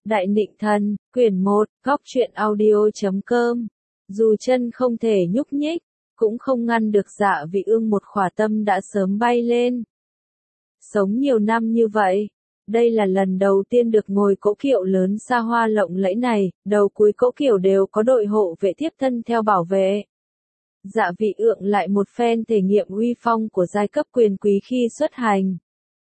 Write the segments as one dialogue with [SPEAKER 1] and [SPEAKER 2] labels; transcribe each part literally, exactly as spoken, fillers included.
[SPEAKER 1] Đại Nịnh Thần, quyển một, góc truyện audio chấm com. Dù chân không thể nhúc nhích, cũng không ngăn được Dạ Vị Ương một khỏa tâm đã sớm bay lên. Sống nhiều năm như vậy, đây là lần đầu tiên được ngồi cỗ kiệu lớn xa hoa lộng lẫy này, đầu cuối cỗ kiệu đều có đội hộ vệ tiếp thân theo bảo vệ. Dạ Vị Ương lại một phen thể nghiệm uy phong của giai cấp quyền quý khi xuất hành.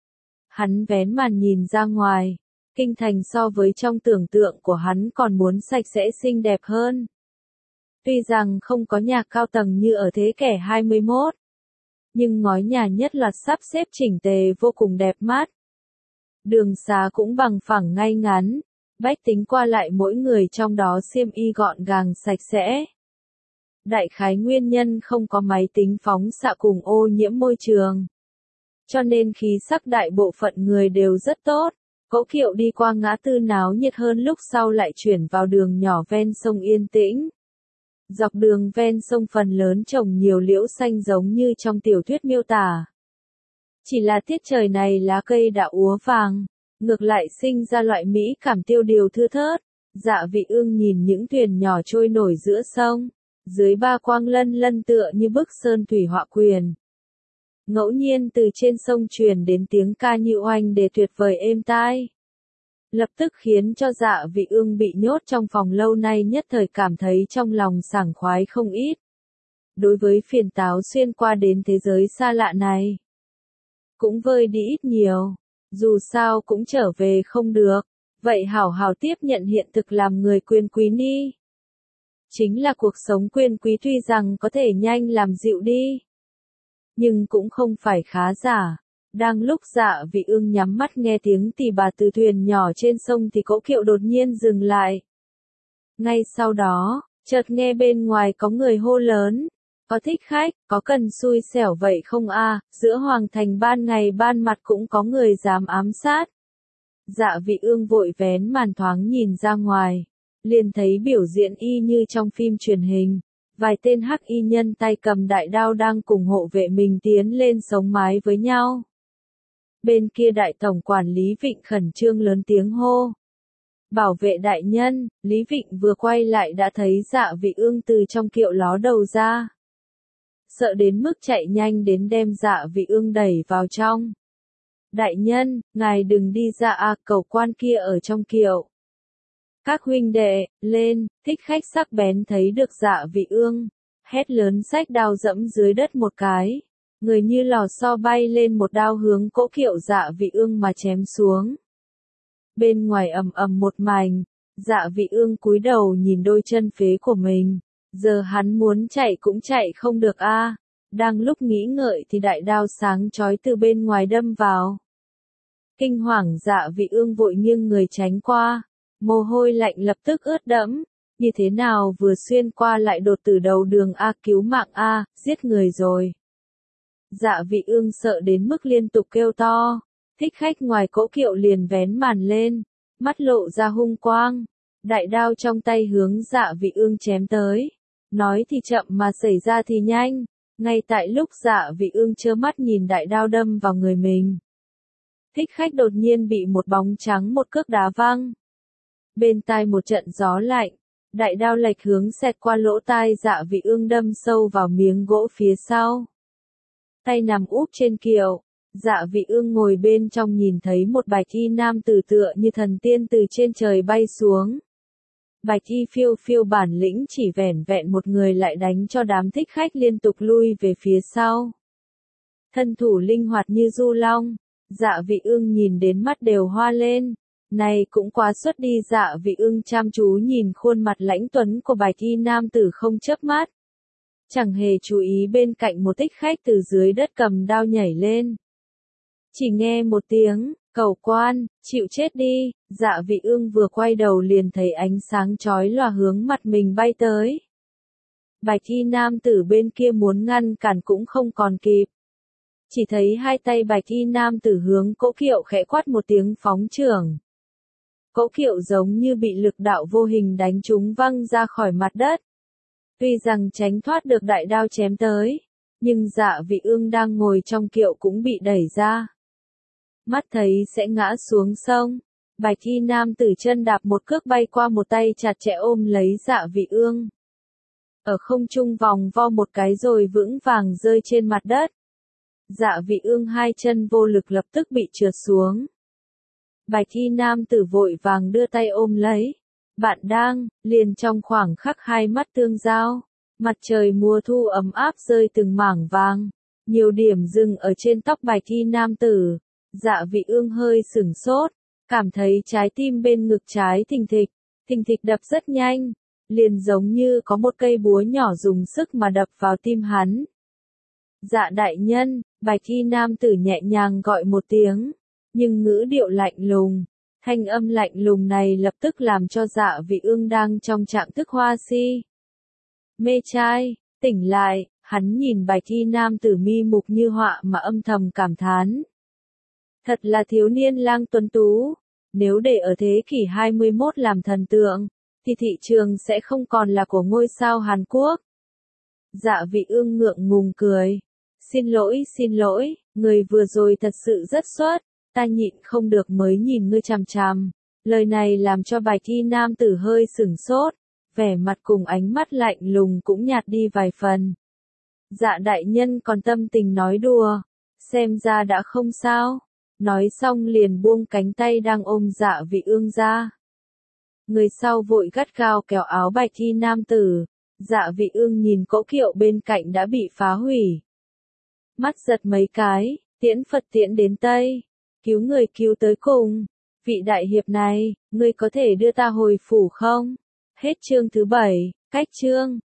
[SPEAKER 1] Hắn vén màn nhìn ra ngoài. Kinh thành so với trong tưởng tượng của hắn còn muốn sạch sẽ xinh đẹp hơn. Tuy rằng không có nhà cao tầng như ở thế kỷ hai mươi mốt, nhưng ngói nhà nhất loạt sắp xếp chỉnh tề vô cùng đẹp mắt. Đường xá cũng bằng phẳng ngay ngắn, bách tính qua lại mỗi người trong đó xiêm y gọn gàng sạch sẽ. Đại khái nguyên nhân không có máy tính phóng xạ cùng ô nhiễm môi trường. Cho nên khí sắc đại bộ phận người đều rất tốt. Cỗ kiệu đi qua ngã tư náo nhiệt hơn lúc sau lại chuyển vào đường nhỏ ven sông yên tĩnh. Dọc đường ven sông phần lớn trồng nhiều liễu xanh giống như trong tiểu thuyết miêu tả. Chỉ là tiết trời này lá cây đã úa vàng, ngược lại sinh ra loại mỹ cảm tiêu điều thưa thớt. Dạ Vị Ương nhìn những thuyền nhỏ trôi nổi giữa sông, dưới ba quang lân lân tựa như bức sơn thủy họa quyền. Ngẫu nhiên từ trên sông truyền đến tiếng ca như oanh để tuyệt vời êm tai. Lập tức khiến cho Dạ Vị Ương bị nhốt trong phòng lâu nay nhất thời cảm thấy trong lòng sảng khoái không ít. Đối với phiền táo xuyên qua đến thế giới xa lạ này, cũng vơi đi ít nhiều, dù sao cũng trở về không được, vậy hảo hảo tiếp nhận hiện thực làm người quyền quý ni. Chính là cuộc sống quyền quý tuy rằng có thể nhanh làm dịu đi, nhưng cũng không phải khá giả. Đang lúc Dạ Vị Ương nhắm mắt nghe tiếng tì bà từ thuyền nhỏ trên sông thì cỗ kiệu đột nhiên dừng lại. Ngay sau đó, chợt nghe bên ngoài có người hô lớn, có thích khách, có cần xui xẻo vậy không a? Giữa hoàng thành ban ngày ban mặt cũng có người dám ám sát. Dạ Vị Ương vội vén màn thoáng nhìn ra ngoài, liền thấy biểu diễn y như trong phim truyền hình. Vài tên hắc y nhân tay cầm đại đao đang cùng hộ vệ mình tiến lên sống mái với nhau. Bên kia đại tổng quản Lý Vịnh khẩn trương lớn tiếng hô. Bảo vệ đại nhân, Lý Vịnh vừa quay lại đã thấy Dạ Vị Ương từ trong kiệu ló đầu ra. Sợ đến mức chạy nhanh đến đem Dạ Vị Ương đẩy vào trong. Đại nhân, ngài đừng đi ra à, cầu quan kia ở trong kiệu. Các huynh đệ, lên, thích khách sắc bén thấy được Dạ Vị Ương, hét lớn xách đao dẫm dưới đất một cái, người như lò xo bay lên một đao hướng cỗ kiệu Dạ Vị Ương mà chém xuống. Bên ngoài ầm ầm một mảnh, Dạ Vị Ương cúi đầu nhìn đôi chân phế của mình, giờ hắn muốn chạy cũng chạy không được a. À. Đang lúc nghĩ ngợi thì đại đao sáng chói từ bên ngoài đâm vào. Kinh hoàng Dạ Vị Ương vội nghiêng người tránh qua. Mồ hôi lạnh lập tức ướt đẫm, như thế nào vừa xuyên qua lại đột tử đầu đường A, cứu mạng A, giết người rồi. Dạ Vị Ương sợ đến mức liên tục kêu to, thích khách ngoài cỗ kiệu liền vén màn lên, mắt lộ ra hung quang, đại đao trong tay hướng Dạ Vị Ương chém tới, nói thì chậm mà xảy ra thì nhanh, ngay tại lúc Dạ Vị Ương trơ mắt nhìn đại đao đâm vào người mình. Thích khách đột nhiên bị một bóng trắng một cước đá văng. Bên tai một trận gió lạnh, đại đao lệch hướng xẹt qua lỗ tai Dạ Vị Ương đâm sâu vào miếng gỗ phía sau. Tay nằm úp trên kiệu, Dạ Vị Ương ngồi bên trong nhìn thấy một bạch y nam tử tựa như thần tiên từ trên trời bay xuống. Bạch y phiêu phiêu bản lĩnh chỉ vẻn vẹn một người lại đánh cho đám thích khách liên tục lui về phía sau. Thân thủ linh hoạt như du long, Dạ Vị Ương nhìn đến mắt đều hoa lên. Này cũng quá xuất đi. Dạ Vị Ương chăm chú nhìn khuôn mặt lãnh tuấn của bạch y nam tử không chớp mắt. Chẳng hề chú ý bên cạnh một thích khách từ dưới đất cầm đao nhảy lên. Chỉ nghe một tiếng, cầu quan, chịu chết đi, Dạ Vị Ương vừa quay đầu liền thấy ánh sáng chói lòa hướng mặt mình bay tới. Bạch y nam tử bên kia muốn ngăn cản cũng không còn kịp. Chỉ thấy hai tay bạch y nam tử hướng cỗ kiệu khẽ quát một tiếng phóng chưởng. Cỗ kiệu giống như bị lực đạo vô hình đánh trúng văng ra khỏi mặt đất. Tuy rằng tránh thoát được đại đao chém tới, nhưng Dạ Vị Ương đang ngồi trong kiệu cũng bị đẩy ra. Mắt thấy sẽ ngã xuống sông, Bạch y nam tử chân đạp một cước bay qua một tay chặt chẽ ôm lấy Dạ Vị Ương. Ở không trung vòng vo một cái rồi vững vàng rơi trên mặt đất. Dạ Vị Ương hai chân vô lực lập tức bị trượt xuống. Bạch y nam tử vội vàng đưa tay ôm lấy. Bạn đang, liền trong khoảng khắc hai mắt tương giao. Mặt trời mùa thu ấm áp rơi từng mảng vàng. Nhiều điểm dừng ở trên tóc bạch y nam tử. Dạ Vị Ương hơi sửng sốt. Cảm thấy trái tim bên ngực trái thình thịch. Thình thịch đập rất nhanh. Liền giống như có một cây búa nhỏ dùng sức mà đập vào tim hắn. Dạ đại nhân, bạch y nam tử nhẹ nhàng gọi một tiếng. Nhưng ngữ điệu lạnh lùng. Thanh âm lạnh lùng này lập tức làm cho Dạ Vị Ương đang trong trạng thức hoa si. Mê trai, tỉnh lại, hắn nhìn bạch y nam tử mi mục như họa mà âm thầm cảm thán. Thật là thiếu niên lang tuấn tú. Nếu để ở thế kỷ hai mươi mốt làm thần tượng, thì thị trường sẽ không còn là của ngôi sao Hàn Quốc. Dạ Vị Ương ngượng ngùng cười. Xin lỗi, xin lỗi, người vừa rồi thật sự rất xuất, ta nhịn không được mới nhìn ngươi chằm chằm. Lời này làm cho bạch y nam tử hơi sửng sốt, vẻ mặt cùng ánh mắt lạnh lùng cũng nhạt đi vài phần. Dạ đại nhân còn tâm tình nói đùa, xem ra đã không sao. Nói xong liền buông cánh tay đang ôm Dạ Vị Ương ra. Người sau vội gắt gao kéo áo bạch y nam tử. Dạ Vị Ương nhìn cỗ kiệu bên cạnh đã bị phá hủy. Mắt giật mấy cái, tiễn Phật tiễn đến Tây. Cứu người cứu tới cùng. Vị đại hiệp này, ngươi có thể đưa ta hồi phủ không? Hết chương thứ bảy, cách chương.